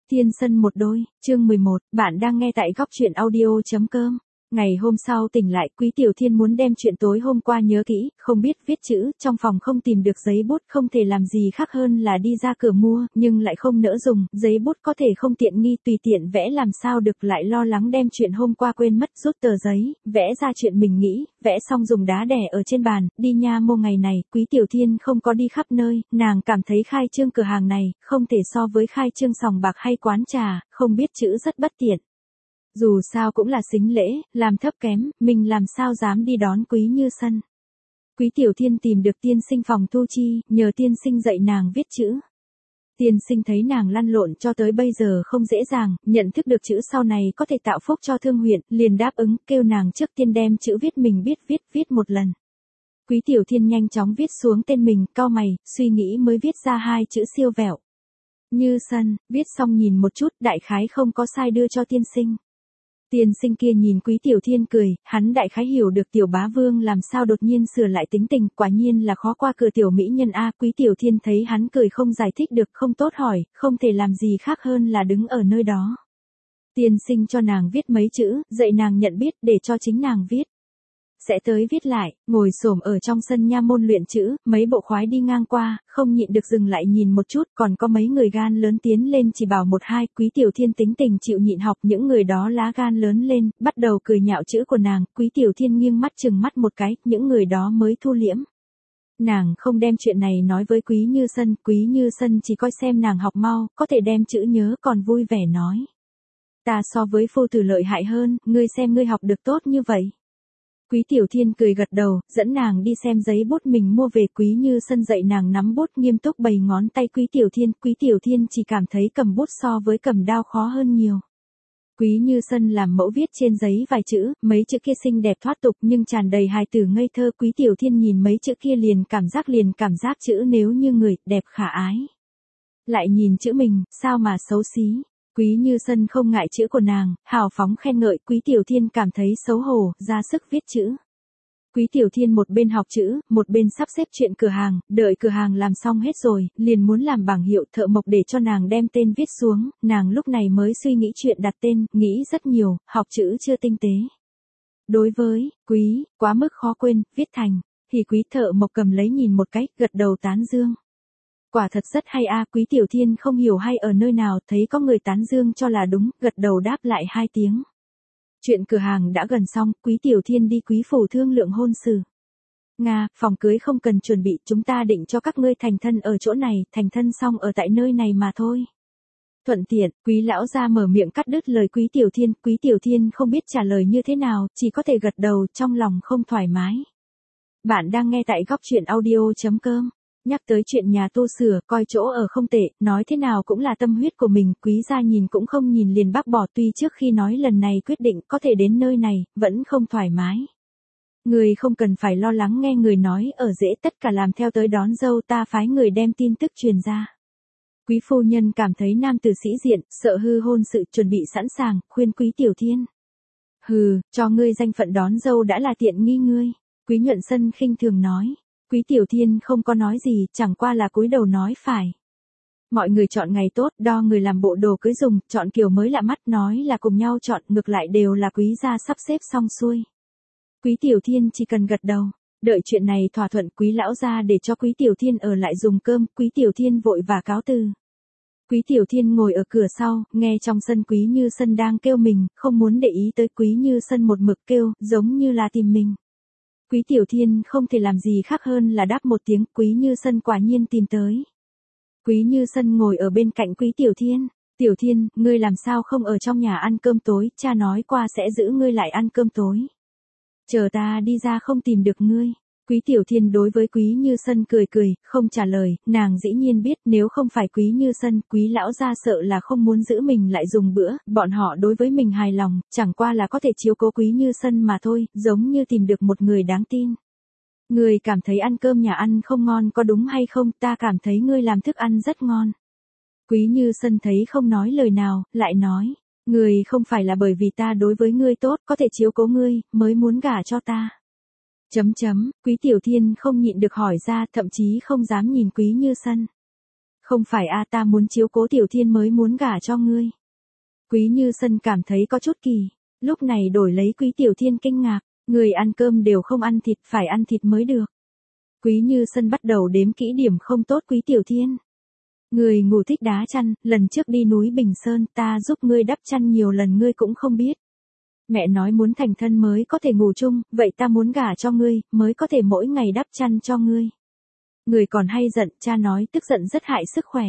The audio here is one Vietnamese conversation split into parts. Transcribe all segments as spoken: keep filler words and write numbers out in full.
Tiên sân một đôi, chương mười một, bạn đang nghe tại góc truyện audio chấm com. Ngày hôm sau tỉnh lại, Quý Tiểu Thiên muốn đem chuyện tối hôm qua nhớ kỹ, không biết viết chữ, trong phòng không tìm được giấy bút, không thể làm gì khác hơn là đi ra cửa mua, nhưng lại không nỡ dùng, giấy bút có thể không tiện nghi, tùy tiện vẽ làm sao được, lại lo lắng đem chuyện hôm qua quên mất, rút tờ giấy, vẽ ra chuyện mình nghĩ, vẽ xong dùng đá đè ở trên bàn, đi nha mô ngày này, Quý Tiểu Thiên không có đi khắp nơi, nàng cảm thấy khai trương cửa hàng này, không thể so với khai trương sòng bạc hay quán trà, không biết chữ rất bất tiện. Dù sao cũng là sính lễ, làm thấp kém, mình làm sao dám đi đón Quý Như Sân. Quý Tiểu Thiên tìm được tiên sinh phòng thu chi, nhờ tiên sinh dạy nàng viết chữ. Tiên sinh thấy nàng lăn lộn cho tới bây giờ không dễ dàng, nhận thức được chữ sau này có thể tạo phúc cho thương huyện, liền đáp ứng, kêu nàng trước tiên đem chữ viết mình biết viết viết một lần. Quý Tiểu Thiên nhanh chóng viết xuống tên mình, cau mày, suy nghĩ mới viết ra hai chữ siêu vẹo. Như Sân, viết xong nhìn một chút, đại khái không có sai đưa cho tiên sinh. Tiên sinh kia nhìn Quý Tiểu Thiên cười, hắn đại khái hiểu được tiểu bá vương làm sao đột nhiên sửa lại tính tình, quả nhiên là khó qua cửa tiểu mỹ nhân a. Quý Tiểu Thiên thấy hắn cười không giải thích được, không tốt hỏi, không thể làm gì khác hơn là đứng ở nơi đó. Tiên sinh cho nàng viết mấy chữ, dạy nàng nhận biết để cho chính nàng viết. Sẽ tới viết lại, ngồi xổm ở trong sân nha môn luyện chữ, mấy bộ khoái đi ngang qua, không nhịn được dừng lại nhìn một chút, còn có mấy người gan lớn tiến lên chỉ bảo một hai, Quý Tiểu Thiên tính tình chịu nhịn học, những người đó lá gan lớn lên, bắt đầu cười nhạo chữ của nàng, Quý Tiểu Thiên nghiêng mắt chừng mắt một cái, những người đó mới thu liễm. Nàng không đem chuyện này nói với Quý Như Sân, Quý Như Sân chỉ coi xem nàng học mau, có thể đem chữ nhớ còn vui vẻ nói. Ta so với phu tử lợi hại hơn, ngươi xem ngươi học được tốt như vậy. Quý Tiểu Thiên cười gật đầu, dẫn nàng đi xem giấy bút mình mua về. Quý Như Sân dạy nàng nắm bút nghiêm túc bày ngón tay Quý Tiểu Thiên, Quý Tiểu Thiên chỉ cảm thấy cầm bút so với cầm đao khó hơn nhiều. Quý Như Sân làm mẫu viết trên giấy vài chữ, mấy chữ kia xinh đẹp thoát tục nhưng tràn đầy hài tử ngây thơ. Quý Tiểu Thiên nhìn mấy chữ kia liền cảm giác liền cảm giác chữ nếu như người, đẹp khả ái. Lại nhìn chữ mình, sao mà xấu xí. Quý Như Sân không ngại chữ của nàng, hào phóng khen ngợi, Quý Tiểu Thiên cảm thấy xấu hổ, ra sức viết chữ. Quý Tiểu Thiên một bên học chữ, một bên sắp xếp chuyện cửa hàng, đợi cửa hàng làm xong hết rồi, liền muốn làm bảng hiệu thợ mộc để cho nàng đem tên viết xuống, nàng lúc này mới suy nghĩ chuyện đặt tên, nghĩ rất nhiều, học chữ chưa tinh tế. Đối với, Quý, quá mức khó quên, viết thành, thì Quý thợ mộc cầm lấy nhìn một cái, gật đầu tán dương. Quả thật rất hay a. Quý Tiểu Thiên không hiểu hay ở nơi nào, thấy có người tán dương cho là đúng, gật đầu đáp lại hai tiếng. Chuyện cửa hàng đã gần xong, Quý Tiểu Thiên đi quý phủ thương lượng hôn sự. Nga, phòng cưới không cần chuẩn bị, chúng ta định cho các ngươi thành thân ở chỗ này, thành thân xong ở tại nơi này mà thôi. Thuận tiện, Quý lão gia mở miệng cắt đứt lời Quý Tiểu Thiên, Quý Tiểu Thiên không biết trả lời như thế nào, chỉ có thể gật đầu, trong lòng không thoải mái. Bạn đang nghe tại góc truyện audio chấm com. Nhắc tới chuyện nhà tu sửa, coi chỗ ở không tệ, nói thế nào cũng là tâm huyết của mình, Quý gia nhìn cũng không nhìn liền bác bỏ, tuy trước khi nói lần này quyết định có thể đến nơi này, vẫn không thoải mái. Người không cần phải lo lắng nghe người nói ở dễ, tất cả làm theo tới đón dâu, ta phái người đem tin tức truyền ra. Quý phu nhân cảm thấy nam tử sĩ diện, sợ hư hôn sự, chuẩn bị sẵn sàng, khuyên Quý Tiểu Thiên. Hừ, cho ngươi danh phận đón dâu đã là tiện nghi ngươi, Quý Nhuận Sân khinh thường nói. Quý Tiểu Thiên không có nói gì, chẳng qua là cúi đầu nói phải. Mọi người chọn ngày tốt, đo người làm bộ đồ cưới dùng, chọn kiểu mới lạ mắt, nói là cùng nhau chọn, ngược lại đều là Quý gia sắp xếp xong xuôi. Quý Tiểu Thiên chỉ cần gật đầu, đợi chuyện này thỏa thuận, Quý lão gia để cho Quý Tiểu Thiên ở lại dùng cơm, Quý Tiểu Thiên vội và cáo từ. Quý Tiểu Thiên ngồi ở cửa sau, nghe trong sân Quý Như Sân đang kêu mình, không muốn để ý tới Quý Như Sân một mực kêu, giống như là tìm mình. Quý Tiểu Thiên không thể làm gì khác hơn là đáp một tiếng, Quý Như Sân quả nhiên tìm tới. Quý Như Sân ngồi ở bên cạnh Quý Tiểu Thiên, Tiểu Thiên, ngươi làm sao không ở trong nhà ăn cơm tối, cha nói qua sẽ giữ ngươi lại ăn cơm tối. Chờ ta đi ra không tìm được ngươi. Quý Tiểu Thiên đối với Quý Như Sân cười cười, không trả lời, nàng dĩ nhiên biết nếu không phải Quý Như Sân, Quý lão gia sợ là không muốn giữ mình lại dùng bữa, bọn họ đối với mình hài lòng, chẳng qua là có thể chiếu cố Quý Như Sân mà thôi, giống như tìm được một người đáng tin. Người cảm thấy ăn cơm nhà ăn không ngon có đúng hay không, ta cảm thấy ngươi làm thức ăn rất ngon. Quý Như Sân thấy không nói lời nào, lại nói, người không phải là bởi vì ta đối với ngươi tốt, có thể chiếu cố ngươi, mới muốn gả cho ta. Chấm chấm, Quý Tiểu Thiên không nhịn được hỏi ra, thậm chí không dám nhìn Quý Như Sân. Không phải a ta muốn chiếu cố Tiểu Thiên mới muốn gả cho ngươi. Quý Như Sân cảm thấy có chút kỳ, lúc này đổi lấy Quý Tiểu Thiên kinh ngạc, người ăn cơm đều không ăn thịt, phải ăn thịt mới được. Quý Như Sân bắt đầu đếm kỹ điểm không tốt Quý Tiểu Thiên. Người ngủ thích đá chăn, lần trước đi núi Bình Sơn ta giúp ngươi đắp chăn nhiều lần ngươi cũng không biết. Mẹ nói muốn thành thân mới có thể ngủ chung, vậy ta muốn gả cho ngươi, mới có thể mỗi ngày đắp chăn cho ngươi. Người còn hay giận, cha nói tức giận rất hại sức khỏe.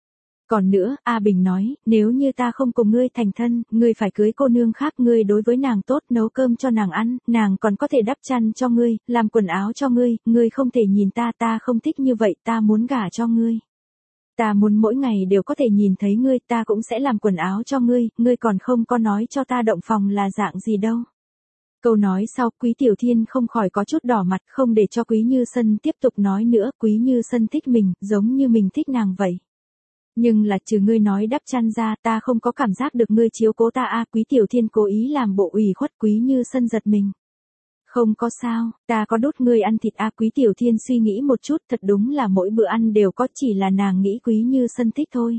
Còn nữa, A Bình nói, nếu như ta không cùng ngươi thành thân, ngươi phải cưới cô nương khác, ngươi đối với nàng tốt, nấu cơm cho nàng ăn, nàng còn có thể đắp chăn cho ngươi, làm quần áo cho ngươi, ngươi không thể nhìn ta, ta không thích như vậy, ta muốn gả cho ngươi. Ta muốn mỗi ngày đều có thể nhìn thấy ngươi, ta cũng sẽ làm quần áo cho ngươi, ngươi còn không có nói cho ta động phòng là dạng gì đâu. Câu nói sau, Quý Tiểu Thiên không khỏi có chút đỏ mặt, không để cho Quý Như Sân tiếp tục nói nữa, Quý Như Sân thích mình, giống như mình thích nàng vậy. Nhưng là trừ ngươi nói đắp chăn ra, ta không có cảm giác được ngươi chiếu cố ta a. À, Quý Tiểu Thiên cố ý làm bộ ủy khuất. Quý Như Sân giật mình. Không có sao, ta có đốt ngươi ăn thịt a. À, Quý Tiểu Thiên suy nghĩ một chút, thật đúng là mỗi bữa ăn đều có, chỉ là nàng nghĩ Quý Như Sân thích thôi.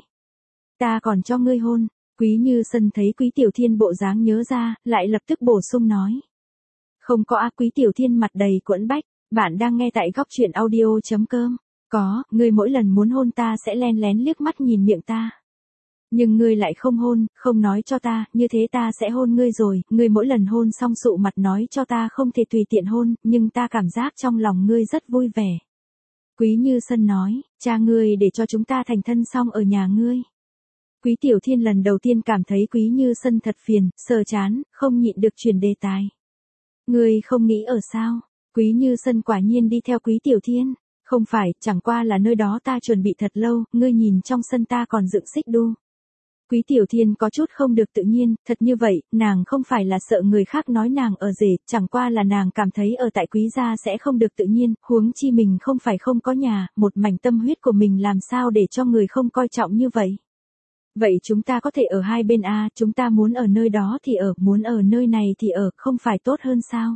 Ta còn cho ngươi hôn. Quý Như Sân thấy Quý Tiểu Thiên bộ dáng nhớ ra, lại lập tức bổ sung nói. Không có a. À, Quý Tiểu Thiên mặt đầy quẫn bách. Bạn đang nghe tại góc truyện audio chấm com. Có, ngươi mỗi lần muốn hôn ta sẽ len lén liếc mắt nhìn miệng ta. Nhưng ngươi lại không hôn, không nói cho ta, như thế ta sẽ hôn ngươi rồi, ngươi mỗi lần hôn xong sụ mặt nói cho ta không thể tùy tiện hôn, nhưng ta cảm giác trong lòng ngươi rất vui vẻ. Quý Như Sân nói, cha ngươi để cho chúng ta thành thân xong ở nhà ngươi. Quý Tiểu Thiên lần đầu tiên cảm thấy Quý Như Sân thật phiền, sờ chán, không nhịn được chuyển đề tài. Ngươi không nghĩ ở sao? Quý Như Sân quả nhiên đi theo Quý Tiểu Thiên. Không phải, chẳng qua là nơi đó ta chuẩn bị thật lâu, ngươi nhìn trong sân ta còn dựng xích đu. Quý Tiểu Thiên có chút không được tự nhiên, thật như vậy, nàng không phải là sợ người khác nói nàng ở rể, chẳng qua là nàng cảm thấy ở tại Quý gia sẽ không được tự nhiên, huống chi mình không phải không có nhà, một mảnh tâm huyết của mình làm sao để cho người không coi trọng như vậy. Vậy chúng ta có thể ở hai bên a, chúng ta muốn ở nơi đó thì ở, muốn ở nơi này thì ở, không phải tốt hơn sao?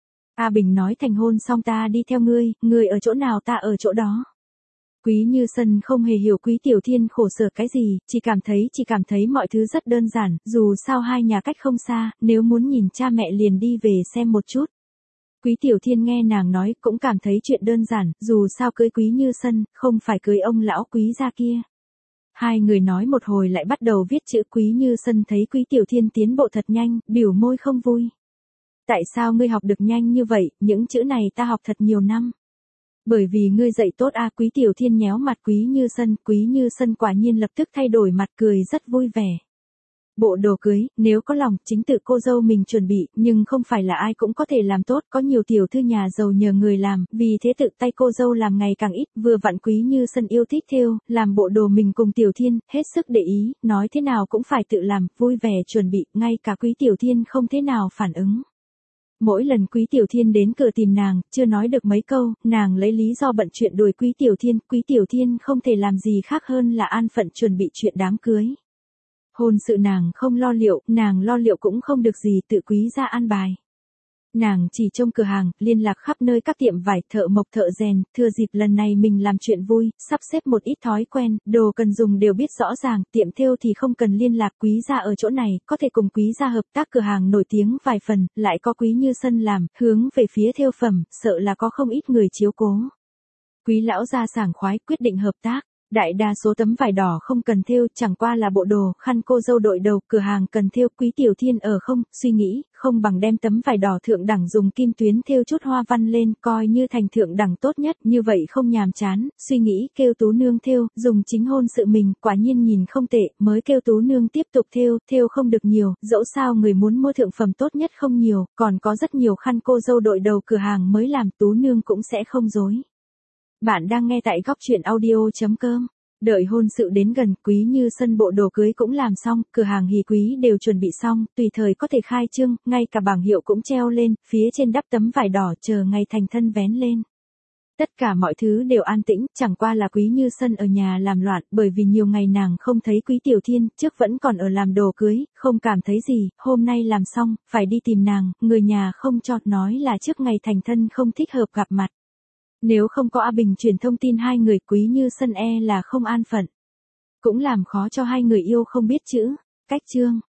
A Bình nói thành hôn xong ta đi theo ngươi, ngươi ở chỗ nào ta ở chỗ đó. Quý Như Sân không hề hiểu Quý Tiểu Thiên khổ sở cái gì, chỉ cảm thấy chỉ cảm thấy mọi thứ rất đơn giản, dù sao hai nhà cách không xa, nếu muốn nhìn cha mẹ liền đi về xem một chút. Quý Tiểu Thiên nghe nàng nói cũng cảm thấy chuyện đơn giản, dù sao cưới Quý Như Sân, không phải cưới ông lão Quý gia kia. Hai người nói một hồi lại bắt đầu viết chữ. Quý Như Sân thấy Quý Tiểu Thiên tiến bộ thật nhanh, biểu môi không vui. Tại sao ngươi học được nhanh như vậy, những chữ này ta học thật nhiều năm. Bởi vì ngươi dạy tốt a. À, Quý Tiểu Thiên nhéo mặt Quý Như Sân, Quý Như Sân quả nhiên lập tức thay đổi mặt cười rất vui vẻ. Bộ đồ cưới, nếu có lòng, chính tự cô dâu mình chuẩn bị, nhưng không phải là ai cũng có thể làm tốt, có nhiều tiểu thư nhà giàu nhờ người làm, vì thế tự tay cô dâu làm ngày càng ít, vừa vặn Quý Như Sân yêu thích thêu, làm bộ đồ mình cùng Tiểu Thiên, hết sức để ý, nói thế nào cũng phải tự làm, vui vẻ chuẩn bị, ngay cả Quý Tiểu Thiên không thế nào phản ứng. Mỗi lần Quý Tiểu Thiên đến cửa tìm nàng, chưa nói được mấy câu, nàng lấy lý do bận chuyện đuổi Quý Tiểu Thiên, Quý Tiểu Thiên không thể làm gì khác hơn là an phận chuẩn bị chuyện đám cưới. Hôn sự nàng không lo liệu, nàng lo liệu cũng không được gì, tự Quý gia an bài. Nàng chỉ trông cửa hàng, liên lạc khắp nơi các tiệm vải, thợ mộc, thợ rèn, thừa dịp lần này mình làm chuyện vui, sắp xếp một ít thói quen, đồ cần dùng đều biết rõ ràng, tiệm thêu thì không cần liên lạc Quý gia ở chỗ này, có thể cùng Quý gia hợp tác cửa hàng nổi tiếng vài phần, lại có Quý Như Sân làm, hướng về phía thêu phẩm, sợ là có không ít người chiếu cố. Quý lão gia sảng khoái quyết định hợp tác. Đại đa số tấm vải đỏ không cần thêu, chẳng qua là bộ đồ, khăn cô dâu đội đầu, cửa hàng cần thêu. Quý Tiểu Thiên ở không, suy nghĩ, không bằng đem tấm vải đỏ thượng đẳng dùng kim tuyến thêu chút hoa văn lên, coi như thành thượng đẳng tốt nhất, như vậy không nhàm chán, suy nghĩ, kêu Tú Nương thêu, dùng chính hôn sự mình, quả nhiên nhìn không tệ, mới kêu Tú Nương tiếp tục thêu, thêu không được nhiều, dẫu sao người muốn mua thượng phẩm tốt nhất không nhiều, còn có rất nhiều khăn cô dâu đội đầu cửa hàng mới làm, Tú Nương cũng sẽ không dối. Bạn đang nghe tại góc truyện audio chấm com. Đợi hôn sự đến gần, Quý Như Sân bộ đồ cưới cũng làm xong, cửa hàng Hỷ Quý đều chuẩn bị xong, tùy thời có thể khai trương, ngay cả bảng hiệu cũng treo lên, phía trên đắp tấm vải đỏ chờ ngày thành thân vén lên. Tất cả mọi thứ đều an tĩnh, chẳng qua là Quý Như Sân ở nhà làm loạn, bởi vì nhiều ngày nàng không thấy Quý Tiểu Thiên, trước vẫn còn ở làm đồ cưới, không cảm thấy gì, hôm nay làm xong, phải đi tìm nàng, người nhà không cho, nói là trước ngày thành thân không thích hợp gặp mặt. Nếu không có A Bình truyền thông tin hai người, Quý Như Sân e là không an phận. cũng làm khó cho hai người yêu không biết chữ. Cách chương